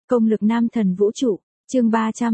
Công lực nam thần vũ trụ, chương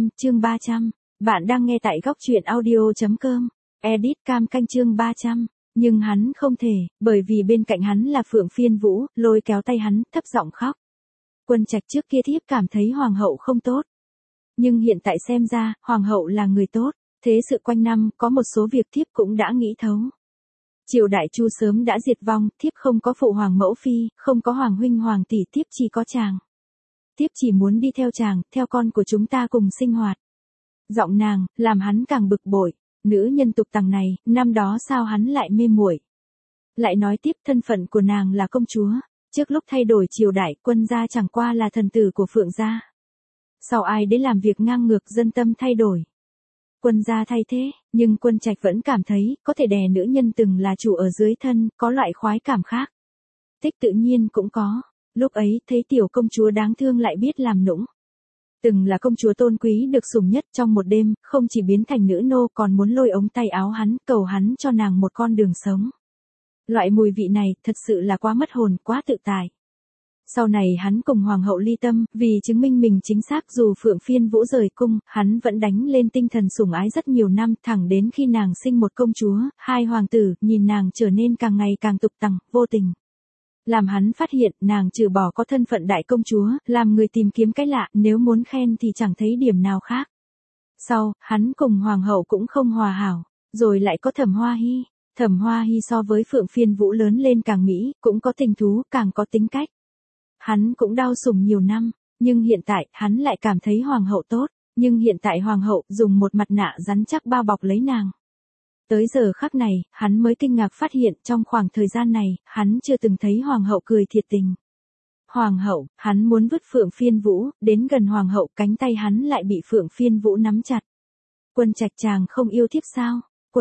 300. Bạn đang nghe tại góc truyện audio.com. Edit cam canh chương 300. Nhưng hắn không thể, bởi vì bên cạnh hắn là Phượng Phiên Vũ, lôi kéo tay hắn, thấp giọng khóc. Quân Trạch trước kia thiếp cảm thấy hoàng hậu không tốt. Nhưng hiện tại xem ra, hoàng hậu là người tốt. Thế sự quanh năm, có một số việc thiếp cũng đã nghĩ thấu. Triều đại Chu sớm đã diệt vong, thiếp không có phụ hoàng mẫu phi, không có hoàng huynh hoàng tỷ, thiếp chỉ có chàng. Thiếp chỉ muốn đi theo chàng, theo con của chúng ta cùng sinh hoạt. Giọng nàng, làm hắn càng bực bội. Nữ nhân tục tằng này, năm đó sao hắn lại mê muội. Lại nói tiếp thân phận của nàng là công chúa. Trước lúc thay đổi triều đại, Quân gia chẳng qua là thần tử của Phượng gia. Sau ai để làm việc ngang ngược, dân tâm thay đổi. Quân gia thay thế, nhưng Quân Trạch vẫn cảm thấy, có thể đè nữ nhân từng là chủ ở dưới thân, có loại khoái cảm khác. Thích tự nhiên cũng có. Lúc ấy, thấy tiểu công chúa đáng thương lại biết làm nũng. Từng là công chúa tôn quý được sủng nhất trong một đêm, không chỉ biến thành nữ nô còn muốn lôi ống tay áo hắn, cầu hắn cho nàng một con đường sống. Loại mùi vị này, thật sự là quá mất hồn, quá tự tại. Sau này hắn cùng hoàng hậu ly tâm, vì chứng minh mình chính xác dù Phượng Phiên Vũ rời cung, hắn vẫn đánh lên tinh thần sủng ái rất nhiều năm, thẳng đến khi nàng sinh một công chúa, hai hoàng tử, nhìn nàng trở nên càng ngày càng tục tằng, vô tình. Làm hắn phát hiện nàng trừ bỏ có thân phận đại công chúa, làm người tìm kiếm cái lạ, nếu muốn khen thì chẳng thấy điểm nào khác. Sau, hắn cùng hoàng hậu cũng không hòa hảo, rồi lại có Thẩm Hoa Hy. Thẩm Hoa Hy so với Phượng Phiên Vũ lớn lên càng mỹ, cũng có tình thú, càng có tính cách. Hắn cũng đau sủng nhiều năm, nhưng hiện tại, hắn lại cảm thấy hoàng hậu tốt, nhưng hiện tại hoàng hậu dùng một mặt nạ rắn chắc bao bọc lấy nàng. Tới giờ khắc này, hắn mới kinh ngạc phát hiện trong khoảng thời gian này, hắn chưa từng thấy hoàng hậu cười thiệt tình. Hoàng hậu, hắn muốn vứt Phượng Phiên Vũ, đến gần hoàng hậu cánh tay hắn lại bị Phượng Phiên Vũ nắm chặt. Quân Trạch chàng không yêu thiếp sao?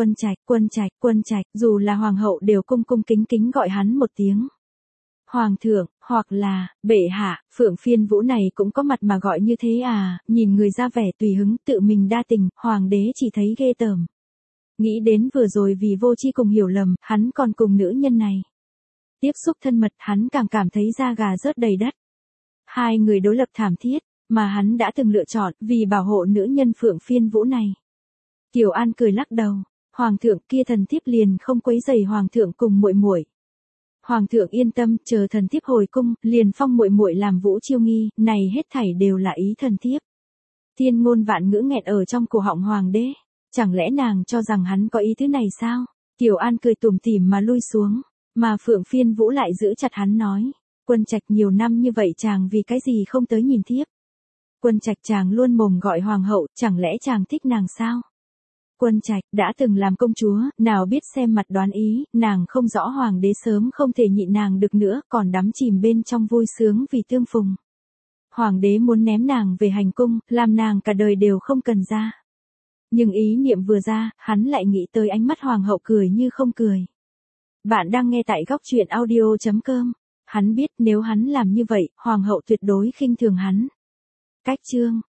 Quân Trạch, dù là hoàng hậu đều cung cung kính kính gọi hắn một tiếng. Hoàng thượng, hoặc là, bệ hạ, Phượng Phiên Vũ này cũng có mặt mà gọi như thế à, nhìn người ra vẻ tùy hứng tự mình đa tình, hoàng đế chỉ thấy ghê tởm. Nghĩ đến vừa rồi vì vô tri cùng hiểu lầm, hắn còn cùng nữ nhân này. Tiếp xúc thân mật hắn càng cảm thấy da gà rớt đầy đất. Hai người đối lập thảm thiết, mà hắn đã từng lựa chọn vì bảo hộ nữ nhân Phượng Phiên Vũ này. Kiều An cười lắc đầu, hoàng thượng kia thần thiếp liền không quấy rầy hoàng thượng cùng muội muội. Hoàng thượng yên tâm, chờ thần thiếp hồi cung, liền phong muội muội làm Vũ Chiêu nghi, này hết thảy đều là ý thần thiếp. Thiên ngôn vạn ngữ nghẹn ở trong cổ họng hoàng đế. Chẳng lẽ nàng cho rằng hắn có ý thứ này sao? Kiều An cười tủm tỉm mà lui xuống, mà Phượng Phiên Vũ lại giữ chặt hắn nói, Quân Trạch nhiều năm như vậy chàng vì cái gì không tới nhìn thiếp? Quân Trạch chàng luôn mồm gọi hoàng hậu, chẳng lẽ chàng thích nàng sao? Quân Trạch đã từng làm công chúa, nào biết xem mặt đoán ý, nàng không rõ hoàng đế sớm không thể nhịn nàng được nữa, còn đắm chìm bên trong vui sướng vì tương phùng. Hoàng đế muốn ném nàng về hành cung, làm nàng cả đời đều không cần ra. Nhưng ý niệm vừa ra, hắn lại nghĩ tới ánh mắt hoàng hậu cười như không cười. Bạn đang nghe tại góc truyện audio.com. Hắn biết nếu hắn làm như vậy, hoàng hậu tuyệt đối khinh thường hắn. Cách chương